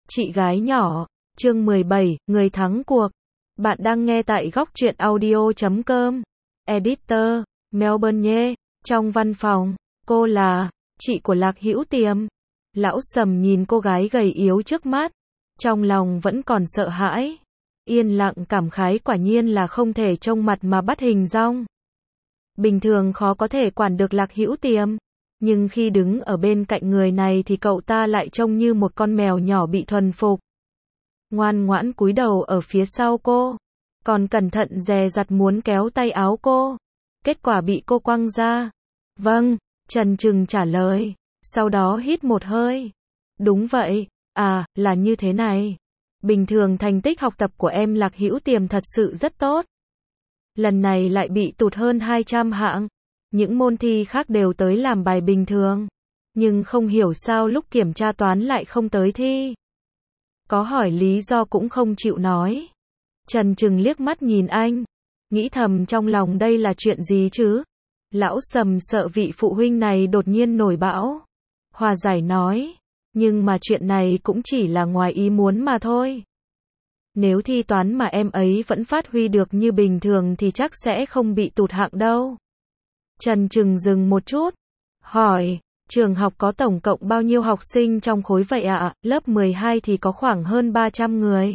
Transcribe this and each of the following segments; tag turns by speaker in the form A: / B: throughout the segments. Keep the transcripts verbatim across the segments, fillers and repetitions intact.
A: Chị gái nhỏ, chương mười bảy, người thắng cuộc. Bạn đang nghe tại góc truyện audio chấm com. Editor, Melbourne nhé. Trong văn phòng, cô là chị của Lạc Hữu Tiềm. Lão Sầm nhìn cô gái gầy yếu trước mắt, trong lòng vẫn còn sợ hãi. Yên lặng cảm khái quả nhiên là không thể trông mặt mà bắt hình dong. Bình thường khó có thể quản được Lạc Hữu Tiềm, nhưng khi đứng ở bên cạnh người này thì cậu ta lại trông như một con mèo nhỏ bị thuần phục. Ngoan ngoãn cúi đầu ở phía sau cô, còn cẩn thận dè dặt muốn kéo tay áo cô. Kết quả bị cô quăng ra. Vâng, Trần Trừng trả lời, sau đó hít một hơi. Đúng vậy, à, là như thế này. Bình thường thành tích học tập của em Lạc Hữu Tiềm thật sự rất tốt. Lần này lại bị tụt hơn hai trăm hạng. Những môn thi khác đều tới làm bài bình thường. Nhưng không hiểu sao lúc kiểm tra toán lại không tới thi. Có hỏi lý do cũng không chịu nói. Trần Trừng liếc mắt nhìn anh, nghĩ thầm trong lòng đây là chuyện gì chứ? Lão Sầm sợ vị phụ huynh này đột nhiên nổi bão. Hòa giải nói, nhưng mà chuyện này cũng chỉ là ngoài ý muốn mà thôi. Nếu thi toán mà em ấy vẫn phát huy được như bình thường thì chắc sẽ không bị tụt hạng đâu. Trần Trừng dừng một chút, hỏi, trường học có tổng cộng bao nhiêu học sinh trong khối vậy ạ? À? Lớp mười hai thì có khoảng hơn ba trăm người.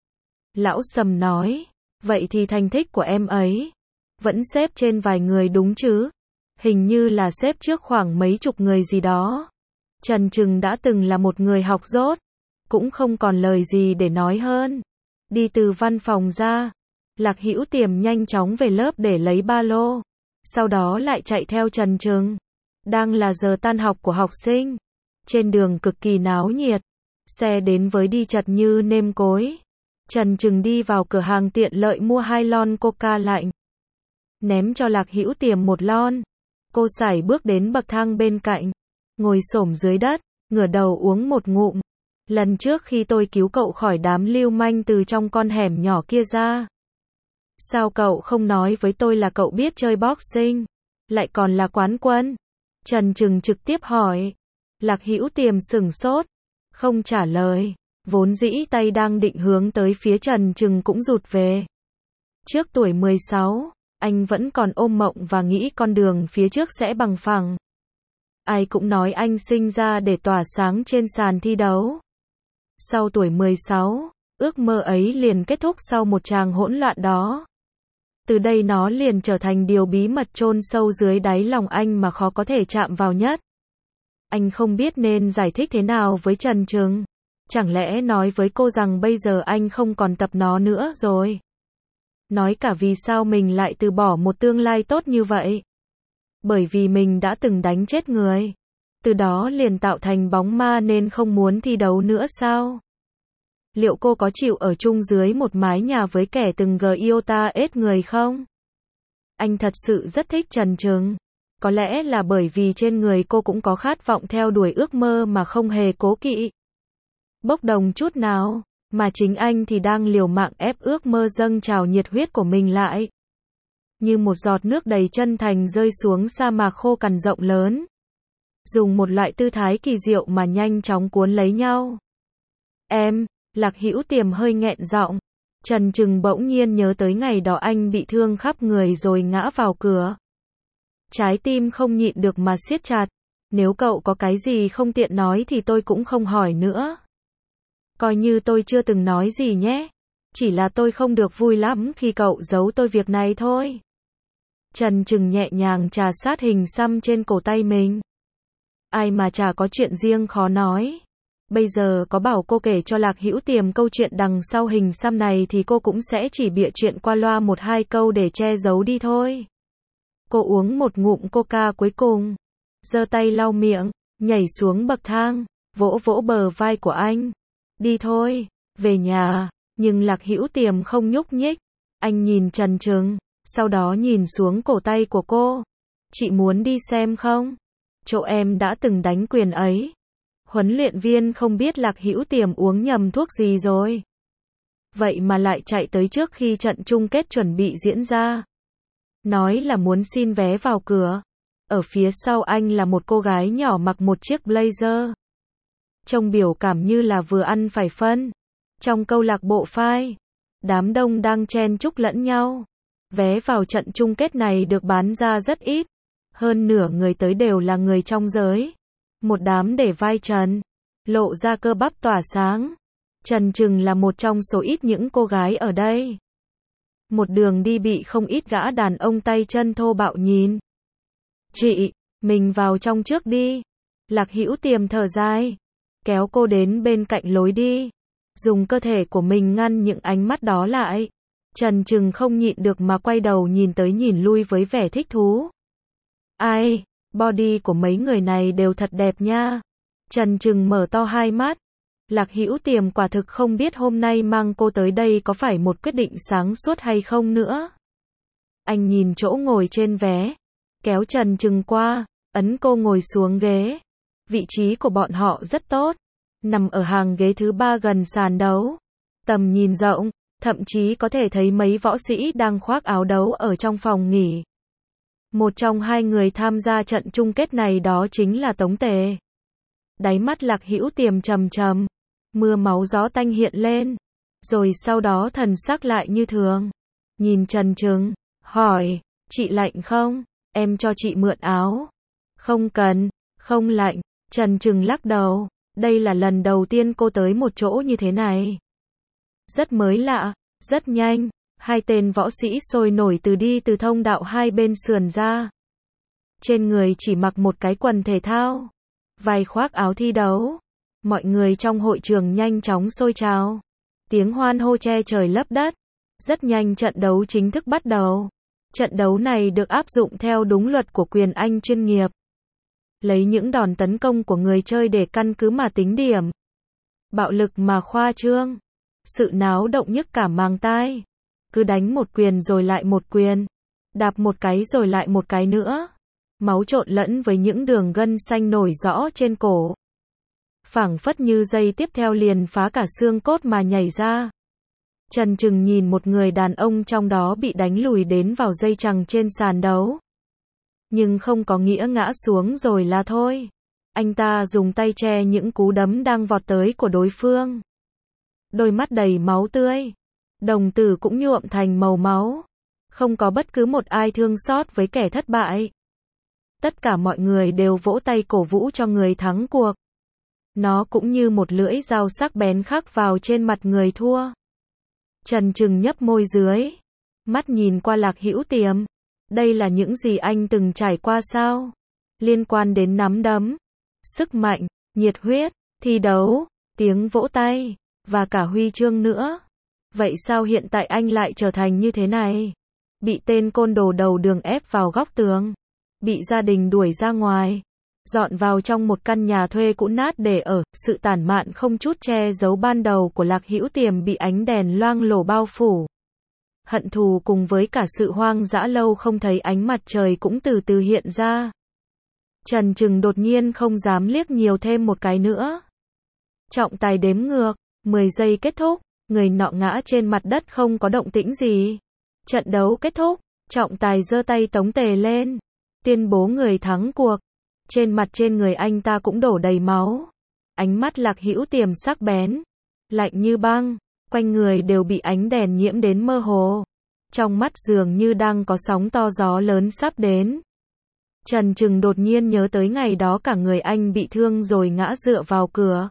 A: Lão Sầm nói, vậy thì thành tích của em ấy vẫn xếp trên vài người đúng chứ? Hình như là xếp trước khoảng mấy chục người gì đó. Trần Trừng đã từng là một người học dốt, cũng không còn lời gì để nói hơn. Đi từ văn phòng ra, Lạc Hữu Tiềm nhanh chóng về lớp để lấy ba lô, sau đó lại chạy theo Trần Trừng. Đang là giờ tan học của học sinh, trên đường cực kỳ náo nhiệt, xe đến với đi chật như nêm cối. Trần Trừng đi vào cửa hàng tiện lợi mua hai lon coca lạnh, ném cho Lạc Hữu Tiềm một lon. Cô sải bước đến bậc thang bên cạnh, ngồi xổm dưới đất, ngửa đầu uống một ngụm. Lần trước khi tôi cứu cậu khỏi đám lưu manh từ trong con hẻm nhỏ kia ra, sao cậu không nói với tôi là cậu biết chơi boxing, lại còn là quán quân? Trần Trừng trực tiếp hỏi. Lạc Hữu Tiềm sửng sốt, không trả lời, vốn dĩ tay đang định hướng tới phía Trần Trừng cũng rụt về. Trước tuổi mười sáu, anh vẫn còn ôm mộng và nghĩ con đường phía trước sẽ bằng phẳng. Ai cũng nói anh sinh ra để tỏa sáng trên sàn thi đấu. Sau tuổi mười sáu, ước mơ ấy liền kết thúc sau một tràng hỗn loạn đó. Từ đây nó liền trở thành điều bí mật chôn sâu dưới đáy lòng anh mà khó có thể chạm vào nhất. Anh không biết nên giải thích thế nào với Trần Trừng. Chẳng lẽ nói với cô rằng bây giờ anh không còn tập nó nữa rồi? Nói cả vì sao mình lại từ bỏ một tương lai tốt như vậy? Bởi vì mình đã từng đánh chết người, từ đó liền tạo thành bóng ma nên không muốn thi đấu nữa sao? Liệu cô có chịu ở chung dưới một mái nhà với kẻ từng gờ yêu ta ết người không? Anh thật sự rất thích Trần Trừng. Có lẽ là bởi vì trên người cô cũng có khát vọng theo đuổi ước mơ mà không hề cố kỵ, bốc đồng chút nào, mà chính anh thì đang liều mạng ép ước mơ dâng trào nhiệt huyết của mình lại. Như một giọt nước đầy chân thành rơi xuống sa mạc khô cằn rộng lớn. Dùng một loại tư thái kỳ diệu mà nhanh chóng cuốn lấy nhau. Em, Lạc Hữu Tiềm hơi nghẹn giọng. Trần Trừng bỗng nhiên nhớ tới ngày đó anh bị thương khắp người rồi ngã vào cửa. Trái tim không nhịn được mà siết chặt. Nếu cậu có cái gì không tiện nói thì tôi cũng không hỏi nữa. Coi như tôi chưa từng nói gì nhé. Chỉ là tôi không được vui lắm khi cậu giấu tôi việc này thôi. Trần Trừng nhẹ nhàng chà sát hình xăm trên cổ tay mình. Ai mà chả có chuyện riêng khó nói. Bây giờ có bảo cô kể cho Lạc Hữu Tiềm câu chuyện đằng sau hình xăm này thì cô cũng sẽ chỉ bịa chuyện qua loa một hai câu để che giấu đi thôi. Cô uống một ngụm coca cuối cùng, giơ tay lau miệng, nhảy xuống bậc thang, vỗ vỗ bờ vai của anh. Đi thôi, về nhà. Nhưng Lạc Hữu Tiềm không nhúc nhích. Anh nhìn Trần Trừng, sau đó nhìn xuống cổ tay của cô. Chị muốn đi xem không? Chỗ em đã từng đánh quyền ấy. Huấn luyện viên không biết Lạc Hữu Tiềm uống nhầm thuốc gì rồi. Vậy mà lại chạy tới trước khi trận chung kết chuẩn bị diễn ra. Nói là muốn xin vé vào cửa. Ở phía sau anh là một cô gái nhỏ mặc một chiếc blazer. trông biểu cảm như là vừa ăn phải phân. Trong câu lạc bộ phai, đám đông đang chen chúc lẫn nhau. Vé vào trận chung kết này được bán ra rất ít. Hơn nửa người tới đều là người trong giới. Một đám để vai trần, lộ ra cơ bắp tỏa sáng. Trần Trừng là một trong số ít những cô gái ở đây. Một đường đi bị không ít gã đàn ông tay chân thô bạo nhìn. Chị, mình vào trong trước đi. Lạc Hữu Tiềm thở dài, kéo cô đến bên cạnh lối đi. Dùng cơ thể của mình ngăn những ánh mắt đó lại. Trần Trừng không nhịn được mà quay đầu nhìn tới nhìn lui với vẻ thích thú. Ai, body của mấy người này đều thật đẹp nha. Trần Trừng mở to hai mắt. Lạc Hữu Tiềm quả thực không biết hôm nay mang cô tới đây có phải một quyết định sáng suốt hay không nữa. Anh nhìn chỗ ngồi trên vé, kéo Trần Trừng qua, ấn cô ngồi xuống ghế. Vị trí của bọn họ rất tốt, nằm ở hàng ghế thứ ba gần sàn đấu. Tầm nhìn rộng, thậm chí có thể thấy mấy võ sĩ đang khoác áo đấu ở trong phòng nghỉ. Một trong hai người tham gia trận chung kết này đó chính là Tống Tề. Đáy mắt Lạc Hữu Tiềm trầm trầm, mưa máu gió tanh hiện lên, rồi sau đó thần sắc lại như thường. Nhìn Trần Trừng, hỏi, chị lạnh không? Em cho chị mượn áo. Không cần, không lạnh. Trần Trừng lắc đầu, đây là lần đầu tiên cô tới một chỗ như thế này. Rất mới lạ, rất nhanh, hai tên võ sĩ sôi nổi từ đi từ thông đạo hai bên sườn ra. Trên người chỉ mặc một cái quần thể thao, vai khoác áo thi đấu. Mọi người trong hội trường nhanh chóng sôi trào. Tiếng hoan hô che trời lấp đất. Rất nhanh trận đấu chính thức bắt đầu. Trận đấu này được áp dụng theo đúng luật của quyền Anh chuyên nghiệp. Lấy những đòn tấn công của người chơi để căn cứ mà tính điểm. Bạo lực mà khoa trương. Sự náo động nhức cả màng tai. Cứ đánh một quyền rồi lại một quyền. Đạp một cái rồi lại một cái nữa. Máu trộn lẫn với những đường gân xanh nổi rõ trên cổ. Phảng phất như giây tiếp theo liền phá cả xương cốt mà nhảy ra. Trần Trừng nhìn một người đàn ông trong đó bị đánh lùi đến vào dây chằng trên sàn đấu. Nhưng không có nghĩa ngã xuống rồi là thôi. Anh ta dùng tay che những cú đấm đang vọt tới của đối phương. Đôi mắt đầy máu tươi. Đồng tử cũng nhuộm thành màu máu. Không có bất cứ một ai thương xót với kẻ thất bại. Tất cả mọi người đều vỗ tay cổ vũ cho người thắng cuộc. Nó cũng như một lưỡi dao sắc bén khắc vào trên mặt người thua. Trần Trừng nhấp môi dưới, mắt nhìn qua Lạc Hữu Tiềm. Đây là những gì anh từng trải qua sao? Liên quan đến nắm đấm, sức mạnh, nhiệt huyết, thi đấu, tiếng vỗ tay, và cả huy chương nữa. Vậy sao hiện tại anh lại trở thành như thế này? Bị tên côn đồ đầu đường ép vào góc tường. Bị gia đình đuổi ra ngoài. Dọn vào trong một căn nhà thuê cũ nát để ở. Sự tản mạn không chút che giấu ban đầu của Lạc Hữu Tiềm bị ánh đèn loang lổ bao phủ. Hận thù cùng với cả sự hoang dã lâu không thấy ánh mặt trời cũng từ từ hiện ra. Trần Trừng đột nhiên không dám liếc nhiều thêm một cái nữa. Trọng tài đếm ngược, mười giây kết thúc, người nọ ngã trên mặt đất không có động tĩnh gì. Trận đấu kết thúc, trọng tài giơ tay Tống Tề lên, tuyên bố người thắng cuộc. Trên mặt trên người anh ta cũng đổ đầy máu. Ánh mắt Lạc Hữu Tiềm sắc bén, lạnh như băng, quanh người đều bị ánh đèn nhiễm đến mơ hồ. Trong mắt dường như đang có sóng to gió lớn sắp đến. Trần Trừng đột nhiên nhớ tới ngày đó cả người anh bị thương rồi ngã dựa vào cửa.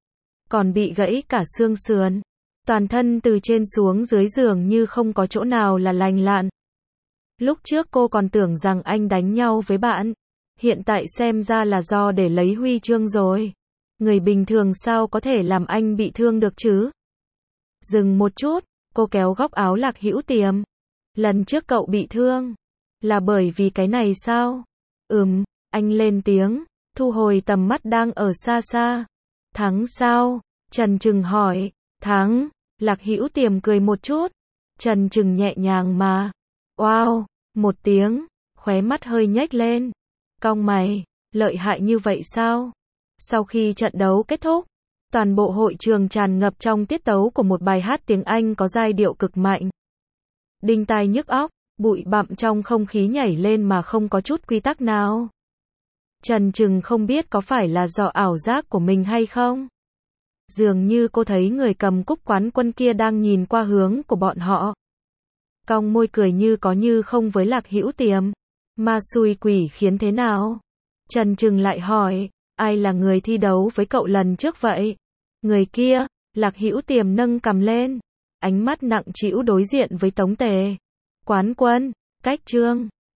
A: Còn bị gãy cả xương sườn. Toàn thân từ trên xuống dưới dường như không có chỗ nào là lành lặn. Lúc trước cô còn tưởng rằng anh đánh nhau với bạn. Hiện tại xem ra là do để lấy huy chương rồi. Người bình thường sao có thể làm anh bị thương được chứ? Dừng một chút, cô kéo góc áo Lạc Hữu Tiềm. Lần trước cậu bị thương, là bởi vì cái này sao? Ừm, anh lên tiếng, thu hồi tầm mắt đang ở xa xa. Thắng sao? Trần Trừng hỏi. Thắng, Lạc Hữu Tiềm cười một chút. Trần Trừng nhẹ nhàng mà. Wow, một tiếng, khóe mắt hơi nhếch lên. Cong mày, lợi hại như vậy sao? Sau khi trận đấu kết thúc, toàn bộ hội trường tràn ngập trong tiết tấu của một bài hát tiếng Anh có giai điệu cực mạnh. Đinh tai nhức óc, bụi bặm trong không khí nhảy lên mà không có chút quy tắc nào. Trần Trừng không biết có phải là do ảo giác của mình hay không. Dường như cô thấy người cầm cúc quán quân kia đang nhìn qua hướng của bọn họ. Cong môi cười như có như không với Lạc Hữu Tiềm. Ma xui quỷ khiến thế nào? Trần Trừng lại hỏi, ai là người thi đấu với cậu lần trước vậy? Người kia, Lạc Hữu Tiềm nâng cằm lên, ánh mắt nặng trĩu đối diện với Tống Tề. Quán quân, cách Trương